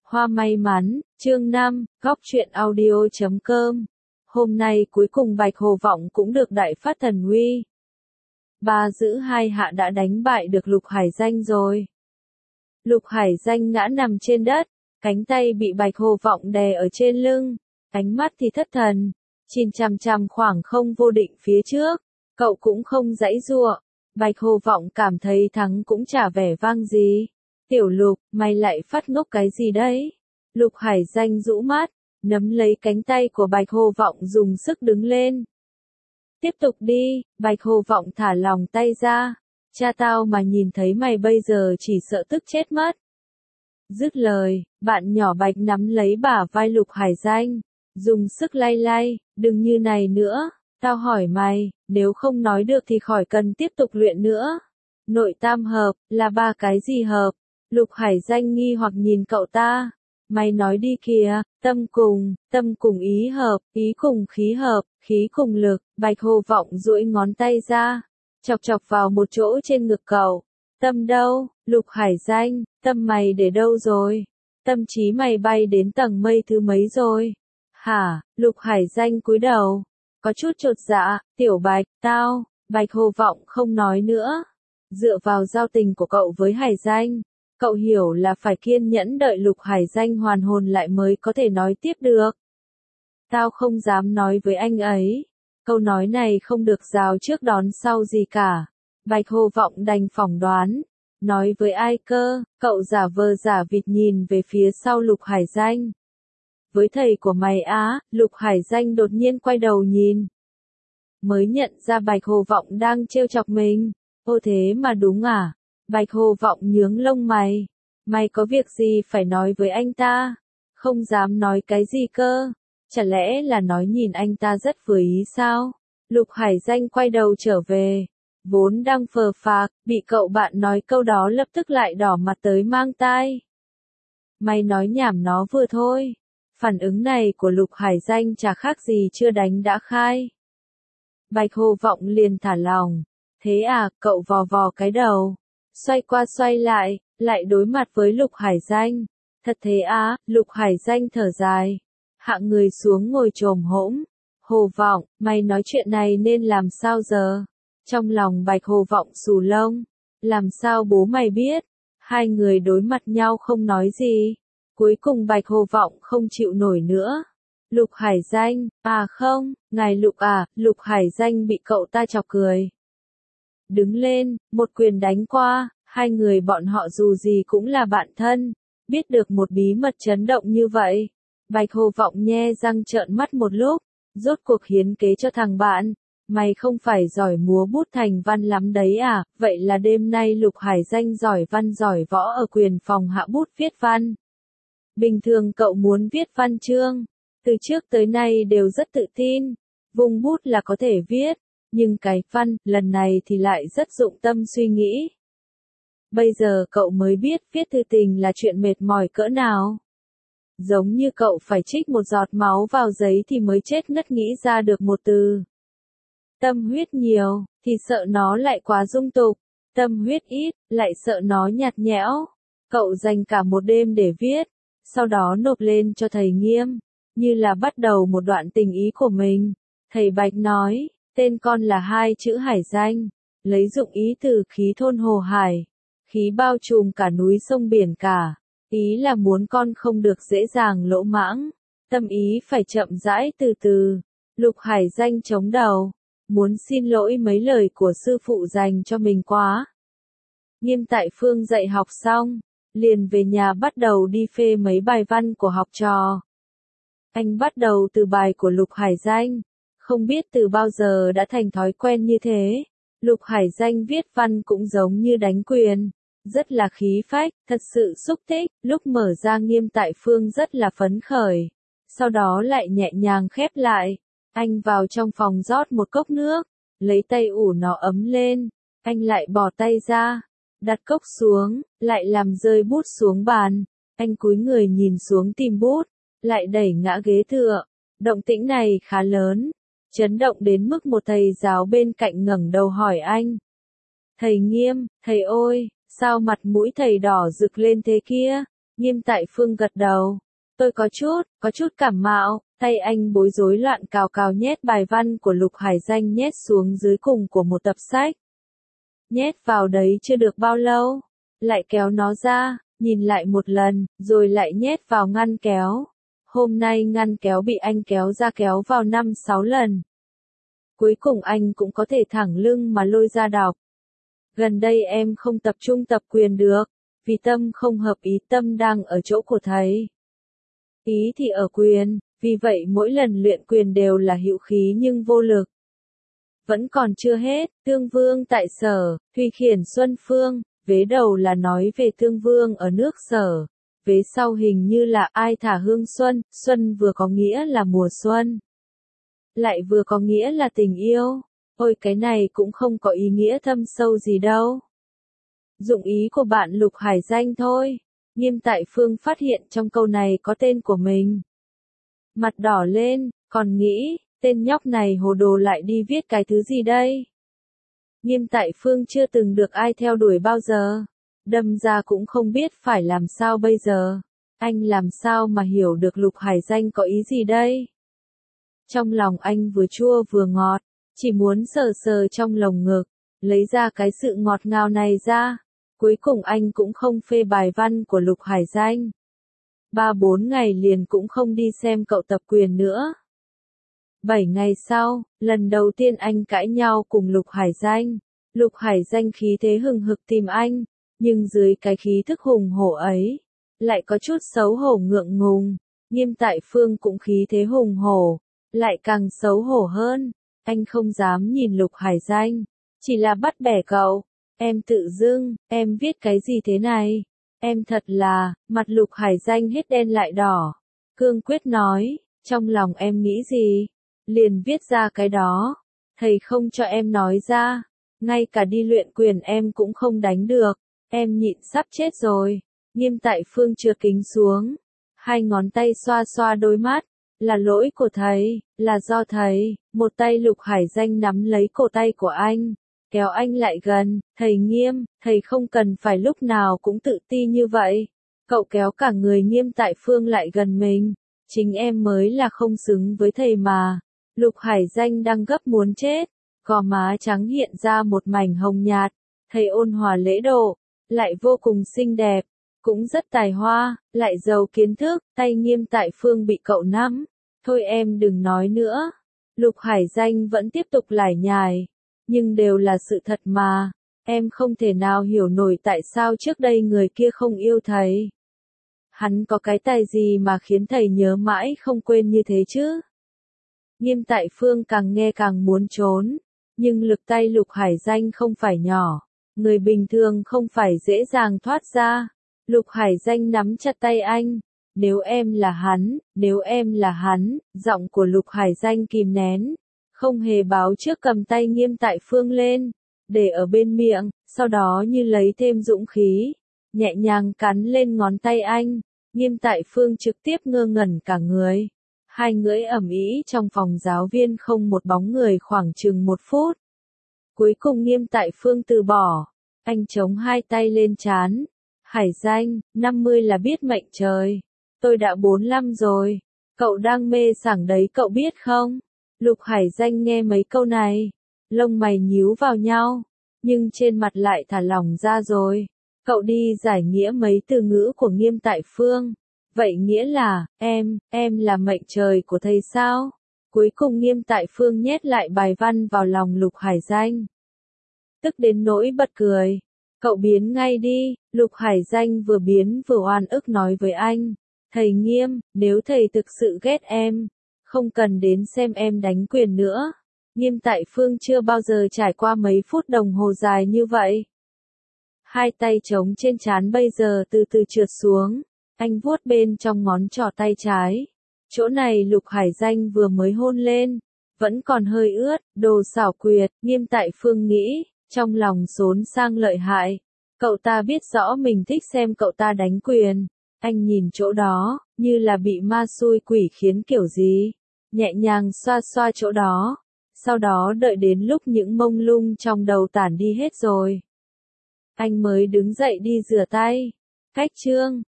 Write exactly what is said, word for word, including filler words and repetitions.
Hoa may mắn, chương năm, góc truyện audio chấm com. Hôm nay cuối cùng Bạch Hồ Vọng cũng được đại phát thần uy. Ba giữ hai hạ đã đánh bại được Lục Hải Danh rồi. Lục Hải Danh ngã nằm trên đất, cánh tay bị Bạch Hồ Vọng đè ở trên lưng, ánh mắt thì thất thần, nhìn chằm chằm khoảng không vô định phía trước, cậu cũng không giãy giụa. Bạch Hồ Vọng cảm thấy thắng cũng chả vẻ vang gì. Tiểu Lục, mày lại phát ngốc cái gì đấy? Lục Hải Danh rũ mắt, nắm lấy cánh tay của Bạch Hồ Vọng dùng sức đứng lên. Tiếp tục đi, Bạch Hồ Vọng thả lòng tay ra. Cha tao mà nhìn thấy mày bây giờ chỉ sợ tức chết mất. Dứt lời, bạn nhỏ Bạch nắm lấy bả vai Lục Hải Danh, dùng sức lay lay, đừng như này nữa, tao hỏi mày, nếu không nói được thì khỏi cần tiếp tục luyện nữa. Nội tam hợp, là ba cái gì hợp? Lục Hải Danh nghi hoặc nhìn cậu ta. Mày nói đi kìa, tâm cùng, tâm cùng ý hợp, ý cùng khí hợp, khí cùng lực. Bạch Hồ Vọng duỗi ngón tay ra, chọc chọc vào một chỗ trên ngực cậu. Tâm đâu? Lục Hải Danh, tâm mày để đâu rồi? Tâm trí mày bay đến tầng mây thứ mấy rồi? Hả? Lục Hải Danh cúi đầu, có chút chột dạ. Tiểu Bạch, tao. Bạch Hồ Vọng không nói nữa. Dựa vào giao tình của cậu với Hải Danh, cậu hiểu là phải kiên nhẫn đợi Lục Hải Danh hoàn hồn lại mới có thể nói tiếp được. Tao không dám nói với anh ấy. Câu nói này không được rào trước đón sau gì cả. Bạch Hồ Vọng đành phỏng đoán. Nói với ai cơ? Cậu giả vờ giả vịt nhìn về phía sau Lục Hải Danh. Với thầy của mày á? Lục Hải Danh đột nhiên quay đầu nhìn. Mới nhận ra Bạch Hồ Vọng đang trêu chọc mình. Ô thế mà đúng à? Bạch Hồ Vọng nhướng lông mày. Mày có việc gì phải nói với anh ta? Không dám nói cái gì cơ? Chả lẽ là nói nhìn anh ta rất vừa ý sao? Lục Hải Danh quay đầu trở về. Vốn đang phờ phạc, bị cậu bạn nói câu đó lập tức lại đỏ mặt tới mang tai. Mày nói nhảm nó vừa thôi. Phản ứng này của Lục Hải Danh chả khác gì chưa đánh đã khai. Bạch Hồ Vọng liền thả lòng. Thế à, cậu vò vò cái đầu. Xoay qua xoay lại, lại đối mặt với Lục Hải Danh. Thật thế á? Lục Hải Danh thở dài. Hạ người xuống ngồi chồm hỗn. Hồ Vọng, mày nói chuyện này nên làm sao giờ? Trong lòng Bạch Hồ Vọng xù lông. Làm sao bố mày biết? Hai người đối mặt nhau không nói gì. Cuối cùng Bạch Hồ Vọng không chịu nổi nữa. Lục Hải Danh, à không, ngài Lục à, Lục Hải Danh bị cậu ta chọc cười. Đứng lên, một quyền đánh qua, hai người bọn họ dù gì cũng là bạn thân, biết được một bí mật chấn động như vậy. Bạch Hồ Vọng nhe răng trợn mắt một lúc, rốt cuộc hiến kế cho thằng bạn. Mày không phải giỏi múa bút thành văn lắm đấy à, vậy là đêm nay Lục Hải Danh giỏi văn giỏi võ ở quyền phòng hạ bút viết văn. Bình thường cậu muốn viết văn chương, từ trước tới nay đều rất tự tin, vùng bút là có thể viết. Nhưng cái văn, lần này thì lại rất dụng tâm suy nghĩ. Bây giờ cậu mới biết viết thư tình là chuyện mệt mỏi cỡ nào. Giống như cậu phải trích một giọt máu vào giấy thì mới chết ngất nghĩ ra được một từ. Tâm huyết nhiều, thì sợ nó lại quá dung tục. Tâm huyết ít, lại sợ nó nhạt nhẽo. Cậu dành cả một đêm để viết, sau đó nộp lên cho thầy Nghiêm, như là bắt đầu một đoạn tình ý của mình. Thầy Bạch nói. Tên con là hai chữ Hải Danh, lấy dụng ý từ khí thôn hồ hải, khí bao trùm cả núi sông biển cả, ý là muốn con không được dễ dàng lỗ mãng, tâm ý phải chậm rãi từ từ. Lục Hải Danh chống đầu, muốn xin lỗi mấy lời của sư phụ dành cho mình quá. Nghiêm Tại Phương dạy học xong, liền về nhà bắt đầu đi phê mấy bài văn của học trò. Anh bắt đầu từ bài của Lục Hải Danh. Không biết từ bao giờ đã thành thói quen như thế. Lục Hải Danh viết văn cũng giống như đánh quyền. Rất là khí phách, thật sự xúc tích. Lúc mở ra Nghiêm Tại Phương rất là phấn khởi. Sau đó lại nhẹ nhàng khép lại. Anh vào trong phòng rót một cốc nước. Lấy tay ủ nó ấm lên. Anh lại bỏ tay ra. Đặt cốc xuống, lại làm rơi bút xuống bàn. Anh cúi người nhìn xuống tìm bút. Lại đẩy ngã ghế tựa. Động tĩnh này khá lớn. Chấn động đến mức một thầy giáo bên cạnh ngẩng đầu hỏi anh. Thầy Nghiêm, thầy ơi, sao mặt mũi thầy đỏ rực lên thế kia? Nghiêm Tại Phương gật đầu. Tôi có chút, có chút cảm mạo, tay anh bối rối loạn cào cào nhét bài văn của Lục Hải Danh nhét xuống dưới cùng của một tập sách. Nhét vào đấy chưa được bao lâu, lại kéo nó ra, nhìn lại một lần, rồi lại nhét vào ngăn kéo. Hôm nay ngăn kéo bị anh kéo ra kéo vào năm sáu lần. Cuối cùng anh cũng có thể thẳng lưng mà lôi ra đọc. Gần đây em không tập trung tập quyền được, vì tâm không hợp ý, tâm đang ở chỗ của thầy. Ý thì ở quyền, vì vậy mỗi lần luyện quyền đều là hữu khí nhưng vô lực. Vẫn còn chưa hết, Tương Vương tại Sở, Thùy Khiển Xuân Phương, vế đầu là nói về Tương Vương ở nước Sở, vế sau hình như là ai thả hương xuân, xuân vừa có nghĩa là mùa xuân, lại vừa có nghĩa là tình yêu. Ôi cái này cũng không có ý nghĩa thâm sâu gì đâu. Dụng ý của bạn Lục Hải Danh thôi. Nghiêm Tại Phương phát hiện trong câu này có tên của mình. Mặt đỏ lên, còn nghĩ, tên nhóc này hồ đồ lại đi viết cái thứ gì đây? Nghiêm Tại Phương chưa từng được ai theo đuổi bao giờ. Đâm ra cũng không biết phải làm sao bây giờ. Anh làm sao mà hiểu được Lục Hải Danh có ý gì đây? Trong lòng anh vừa chua vừa ngọt, chỉ muốn sờ sờ trong lồng ngực, lấy ra cái sự ngọt ngào này ra. Cuối cùng anh cũng không phê bài văn của Lục Hải Danh. Ba bốn ngày liền cũng không đi xem cậu tập quyền nữa. Bảy ngày sau, lần đầu tiên anh cãi nhau cùng Lục Hải Danh. Lục Hải Danh khí thế hừng hực tìm anh, nhưng dưới cái khí thức hùng hổ ấy, lại có chút xấu hổ ngượng ngùng. Nghiêm Tại Phương cũng khí thế hùng hổ, lại càng xấu hổ hơn. Anh không dám nhìn Lục Hải Danh, chỉ là bắt bẻ cậu. Em tự dưng, em viết cái gì thế này? Em thật là, mặt Lục Hải Danh hết đen lại đỏ. Cương quyết nói, trong lòng em nghĩ gì? Liền viết ra cái đó. Thầy không cho em nói ra. Ngay cả đi luyện quyền em cũng không đánh được. Em nhịn sắp chết rồi. Nghiêm Tại Phương trượt kính xuống. Hai ngón tay xoa xoa đôi mắt. Là lỗi của thầy, là do thầy. Một tay Lục Hải Danh nắm lấy cổ tay của anh. Kéo anh lại gần, thầy Nghiêm, thầy không cần phải lúc nào cũng tự ti như vậy. Cậu kéo cả người Nghiêm Tại Phương lại gần mình. Chính em mới là không xứng với thầy mà. Lục Hải Danh đang gấp muốn chết. Gò má trắng hiện ra một mảnh hồng nhạt. Thầy ôn hòa lễ độ, lại vô cùng xinh đẹp. Cũng rất tài hoa, lại giàu kiến thức. Tay Nghiêm Tại Phương bị cậu nắm. Thôi em đừng nói nữa. Lục Hải Danh vẫn tiếp tục lải nhải. Nhưng đều là sự thật mà. Em không thể nào hiểu nổi tại sao trước đây người kia không yêu thầy. Hắn có cái tài gì mà khiến thầy nhớ mãi không quên như thế chứ? Nghiêm Tại Phương càng nghe càng muốn trốn. Nhưng lực tay Lục Hải Danh không phải nhỏ. Người bình thường không phải dễ dàng thoát ra. Lục Hải Danh nắm chặt tay anh. Nếu em là hắn, nếu em là hắn, giọng của Lục Hải Danh kìm nén. Không hề báo trước cầm tay Nghiêm Tại Phương lên, để ở bên miệng, sau đó như lấy thêm dũng khí, nhẹ nhàng cắn lên ngón tay anh. Nghiêm Tại Phương trực tiếp ngơ ngẩn cả người. Hai người ầm ĩ trong phòng giáo viên không một bóng người khoảng chừng một phút. Cuối cùng Nghiêm Tại Phương từ bỏ, anh chống hai tay lên trán. Hải Danh, năm mươi là biết mệnh trời. Tôi đã bốn lăm rồi. Cậu đang mê sảng đấy cậu biết không? Lục Hải Danh nghe mấy câu này, lông mày nhíu vào nhau, nhưng trên mặt lại thả lỏng ra rồi. Cậu đi giải nghĩa mấy từ ngữ của Nghiêm Tại Phương. Vậy nghĩa là, em, em là mệnh trời của thầy sao? Cuối cùng Nghiêm Tại Phương nhét lại bài văn vào lòng Lục Hải Danh. Tức đến nỗi bật cười. Cậu biến ngay đi. Lục Hải Danh vừa biến vừa oan ức nói với anh. Thầy Nghiêm, nếu thầy thực sự ghét em, không cần đến xem em đánh quyền nữa. Nghiêm Tại Phương chưa bao giờ trải qua mấy phút đồng hồ dài như vậy. Hai tay trống trên trán bây giờ từ từ trượt xuống. Anh vuốt bên trong ngón trỏ tay trái. Chỗ này Lục Hải Danh vừa mới hôn lên. Vẫn còn hơi ướt, đồ xảo quyệt. Nghiêm Tại Phương nghĩ, trong lòng xốn sang lợi hại. Cậu ta biết rõ mình thích xem cậu ta đánh quyền. Anh nhìn chỗ đó, như là bị ma xui quỷ khiến kiểu gì. Nhẹ nhàng xoa xoa chỗ đó. Sau đó đợi đến lúc những mông lung trong đầu tản đi hết rồi. Anh mới đứng dậy đi rửa tay. Cách chương